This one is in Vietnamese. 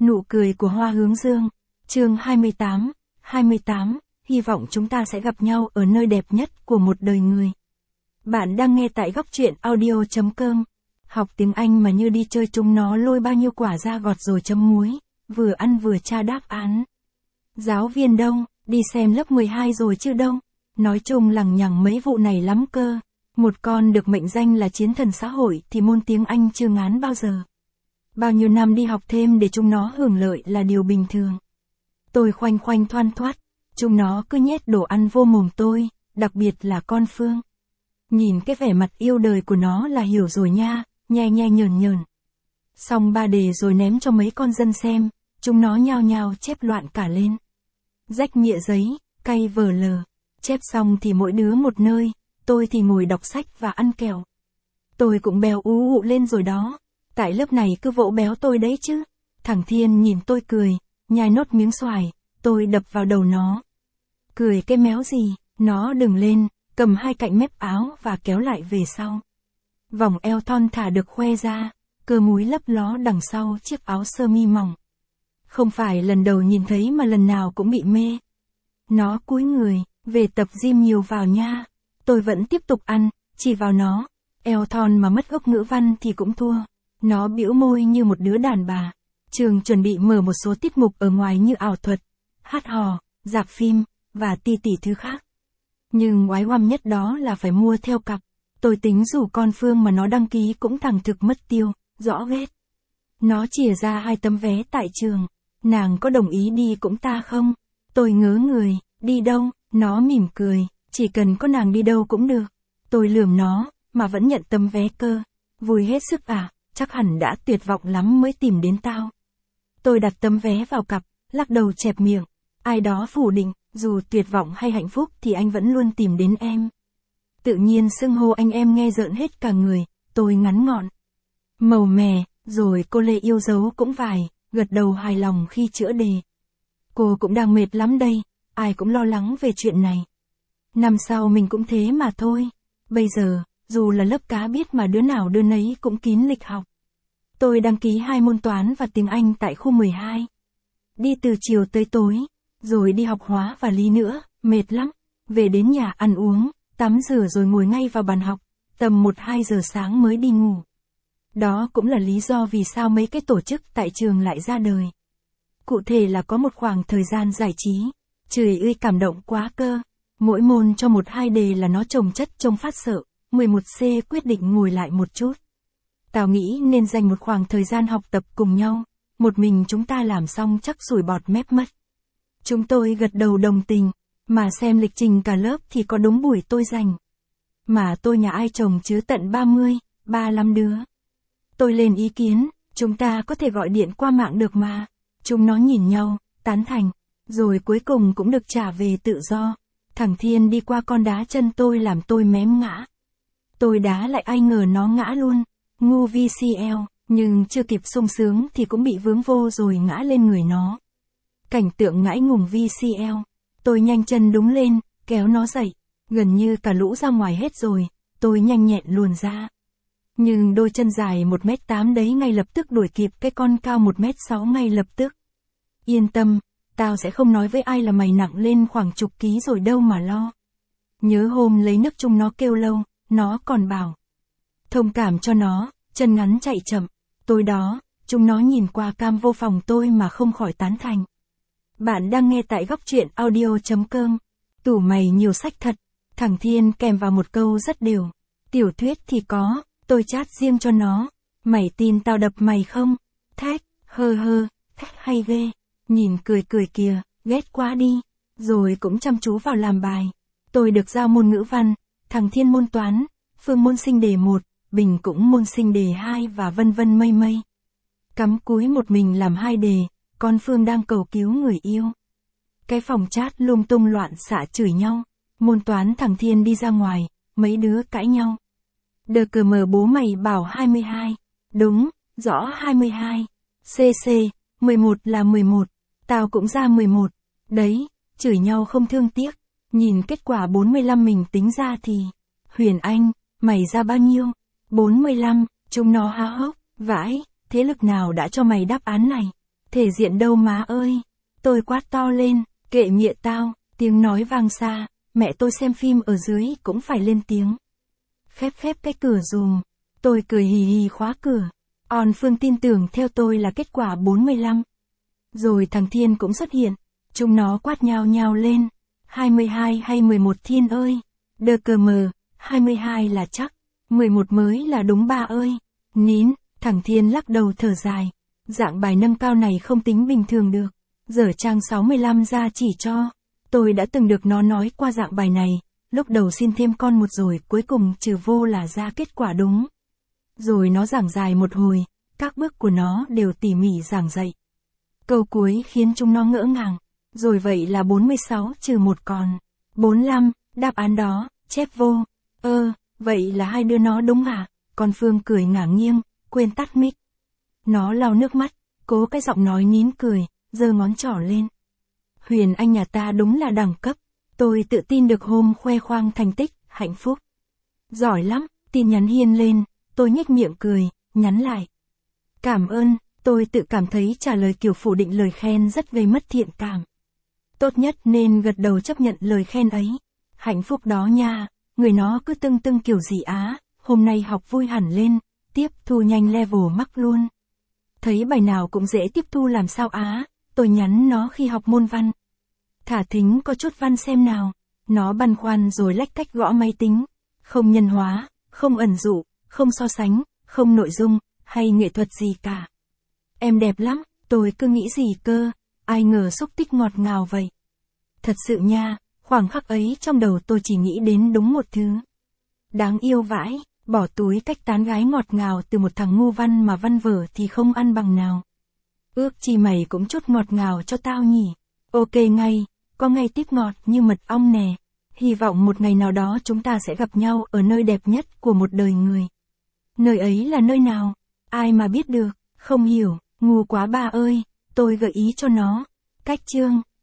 Nụ cười của Hoa Hướng Dương. Chương 28, hy vọng chúng ta sẽ gặp nhau ở nơi đẹp nhất của một đời người. Bạn đang nghe tại góc truyện audio.com. Học tiếng Anh mà như đi chơi, chúng nó lôi bao nhiêu quả ra gọt rồi chấm muối, vừa ăn vừa tra đáp án. Giáo viên đâu, đi xem lớp 12 rồi chứ đâu. Nói chung lằng nhằng mấy vụ này lắm cơ. Một con được mệnh danh là chiến thần xã hội thì môn tiếng Anh chưa ngán bao giờ. Bao nhiêu năm đi học thêm để chúng nó hưởng lợi là điều bình thường. Tôi khoanh khoanh thoăn thoắt, chúng nó cứ nhét đồ ăn vô mồm tôi, đặc biệt là con Phương. Nhìn cái vẻ mặt yêu đời của nó là hiểu rồi nha, nhe nhe nhờn nhờn. Xong 3 đề rồi ném cho mấy con dân xem, chúng nó nhao nhao chép loạn cả lên. Rách nhựa giấy, cay vờ lờ, chép xong thì mỗi đứa một nơi, tôi thì ngồi đọc sách và ăn kẹo. Tôi cũng béo ú ụ lên rồi đó. Tại lớp này cứ vỗ béo tôi đấy chứ. Thằng Thiên nhìn tôi cười, nhai nốt miếng xoài, tôi đập vào đầu nó. Cười cái méo gì, nó đừng lên, cầm hai cạnh mép áo và kéo lại về sau. Vòng eo thon thả được khoe ra, cơ múi lấp ló đằng sau chiếc áo sơ mi mỏng. Không phải lần đầu nhìn thấy mà lần nào cũng bị mê. Nó cúi người, về tập gym nhiều vào nha. Tôi vẫn tiếp tục ăn, chỉ vào nó. Eo thon mà mất gốc ngữ văn thì cũng thua. Nó bĩu môi như một đứa đàn bà. Trường chuẩn bị mở một số tiết mục ở ngoài như ảo thuật, hát hò, rạp phim, và tỷ thứ khác. Nhưng oái oăm nhất đó là phải mua theo cặp. Tôi tính rủ con Phương mà nó đăng ký cũng thằng thực mất tiêu, rõ ghét. Nó chìa ra 2 tấm vé tại trường. Nàng có đồng ý đi cũng ta không? Tôi ngớ người, đi đâu? Nó mỉm cười, chỉ cần có nàng đi đâu cũng được. Tôi lườm nó, mà vẫn nhận tấm vé cơ. Vui hết sức à? Chắc hẳn đã tuyệt vọng lắm mới tìm đến tao. Tôi đặt tấm vé vào cặp, lắc đầu chẹp miệng. Ai đó phủ định, dù tuyệt vọng hay hạnh phúc thì anh vẫn luôn tìm đến em. Tự nhiên xưng hô anh em nghe rợn hết cả người, tôi ngắn ngọn. Màu mè, rồi cô Lê yêu dấu cũng vài, gật đầu hài lòng khi chữa đề. Cô cũng đang mệt lắm đây, ai cũng lo lắng về chuyện này. Năm sau mình cũng thế mà thôi. Bây giờ, dù là lớp cá biết mà đứa nào đứa nấy cũng kín lịch học. Tôi đăng ký 2 môn toán và tiếng Anh tại khu 12. Đi từ chiều tới tối, rồi đi học hóa và lý nữa, mệt lắm. Về đến nhà ăn uống, tắm rửa rồi ngồi ngay vào bàn học, tầm 1-2 giờ sáng mới đi ngủ. Đó cũng là lý do vì sao mấy cái tổ chức tại trường lại ra đời. Cụ thể là có một khoảng thời gian giải trí. Trời ơi cảm động quá cơ. Mỗi môn cho 1-2 đề là nó chồng chất trông phát sợ. 11C quyết định ngồi lại một chút. Tao nghĩ nên dành một khoảng thời gian học tập cùng nhau. Một mình chúng ta làm xong chắc sủi bọt mép mất. Chúng tôi gật đầu đồng tình. Mà xem lịch trình cả lớp thì có đúng buổi tôi dành. Mà tôi nhà ai chồng chứ tận 35 đứa. Tôi lên ý kiến, chúng ta có thể gọi điện qua mạng được mà. Chúng nó nhìn nhau, tán thành. Rồi cuối cùng cũng được trả về tự do. Thằng Thiên đi qua con đá chân tôi làm tôi mém ngã. Tôi đá lại ai ngờ nó ngã luôn. Ngu VCL, nhưng chưa kịp sung sướng thì cũng bị vướng vô rồi ngã lên người nó. Cảnh tượng ngãi ngùng VCL. Tôi nhanh chân đúng lên, kéo nó dậy. Gần như cả lũ ra ngoài hết rồi, tôi nhanh nhẹn luồn ra. Nhưng đôi chân dài 1m8 đấy ngay lập tức đuổi kịp cái con cao 1m6 ngay lập tức. Yên tâm, tao sẽ không nói với ai là mày nặng lên khoảng chục ký rồi đâu mà lo. Nhớ hôm lấy nước chung nó kêu lâu, nó còn bảo. Thông cảm cho nó, chân ngắn chạy chậm. Tối đó, chúng nó nhìn qua cam vô phòng tôi mà không khỏi tán thành. Bạn đang nghe tại góc truyện audio.com. Tủ mày nhiều sách thật. Thằng Thiên kèm vào một câu rất đều. Tiểu thuyết thì có, tôi chat riêng cho nó. Mày tin tao đập mày không? Thách, thách hay ghê. Nhìn cười kìa, ghét quá đi. Rồi cũng chăm chú vào làm bài. Tôi được giao môn ngữ văn, thằng Thiên môn toán, Phương môn sinh đề 1, Bình cũng môn sinh đề 2 và vân vân mây mây. Cắm cúi một mình làm 2 đề, con Phương đang cầu cứu người yêu. Cái phòng chat lung tung loạn xạ chửi nhau. Môn toán thằng Thiên đi ra ngoài, mấy đứa cãi nhau. Đờ cờ mờ bố mày bảo 22. Đúng, rõ 22. CC, 11 là 11. Tao cũng ra 11. Đấy, chửi nhau không thương tiếc. Nhìn kết quả 45 mình tính ra thì. Huyền Anh, mày ra bao nhiêu? 45, chúng nó há hốc, vãi, thế lực nào đã cho mày đáp án này? Thể diện đâu má ơi. Tôi quát to lên, kệ mịa tao, tiếng nói vang xa, mẹ tôi xem phim ở dưới cũng phải lên tiếng. Khép cái cửa dùm. Tôi cười hì hì khóa cửa. On Phương tin tưởng theo tôi là kết quả 45. Rồi thằng Thiên cũng xuất hiện. Chúng nó quát nhao nhao lên. 22 hay 11 Thiên ơi. Đờ cờ mờ, 22 là chắc. 11 mới là đúng ba ơi. Nín, thằng Thiên lắc đầu thở dài. Dạng bài nâng cao này không tính bình thường được. Dở trang 65 ra chỉ cho. Tôi đã từng được nó nói qua dạng bài này. Lúc đầu xin thêm con một rồi cuối cùng trừ vô là ra kết quả đúng. Rồi nó giảng dài một hồi. Các bước của nó đều tỉ mỉ giảng dạy. Câu cuối khiến chúng nó ngỡ ngàng. Rồi vậy là 46 trừ một còn. 45, đáp án đó, chép vô. Vậy là hai đứa nó đúng hả? Con Phương cười ngả nghiêng, quên tắt mic. Nó lau nước mắt, cố cái giọng nói nín cười, giơ ngón trỏ lên. Huyền Anh nhà ta đúng là đẳng cấp. Tôi tự tin được hôm khoe khoang thành tích, hạnh phúc. Giỏi lắm, tin nhắn hiên lên, tôi nhếch miệng cười, nhắn lại. Cảm ơn, tôi tự cảm thấy trả lời kiểu phủ định lời khen rất gây mất thiện cảm. Tốt nhất nên gật đầu chấp nhận lời khen ấy. Hạnh phúc đó nha, người nó cứ tưng kiểu gì á, hôm nay học vui hẳn lên, tiếp thu nhanh level mắc luôn. Thấy bài nào cũng dễ tiếp thu làm sao á, tôi nhắn nó khi học môn văn. Thả thính có chút văn xem nào, nó băn khoăn rồi lách cách gõ máy tính. Không nhân hóa, không ẩn dụ, không so sánh, không nội dung, hay nghệ thuật gì cả. Em đẹp lắm, tôi cứ nghĩ gì cơ, ai ngờ xúc tích ngọt ngào vậy. Thật sự nha, khoảng khắc ấy trong đầu tôi chỉ nghĩ đến đúng một thứ. Đáng yêu vãi, bỏ túi cách tán gái ngọt ngào từ một thằng ngu văn mà văn vở thì không ăn bằng nào. Ước chi mày cũng chút ngọt ngào cho tao nhỉ. Ok ngay, có ngay tiếp ngọt như mật ong nè. Hy vọng một ngày nào đó chúng ta sẽ gặp nhau ở nơi đẹp nhất của một đời người. Nơi ấy là nơi nào? Ai mà biết được, không hiểu, ngu quá ba ơi, tôi gợi ý cho nó. Cách chương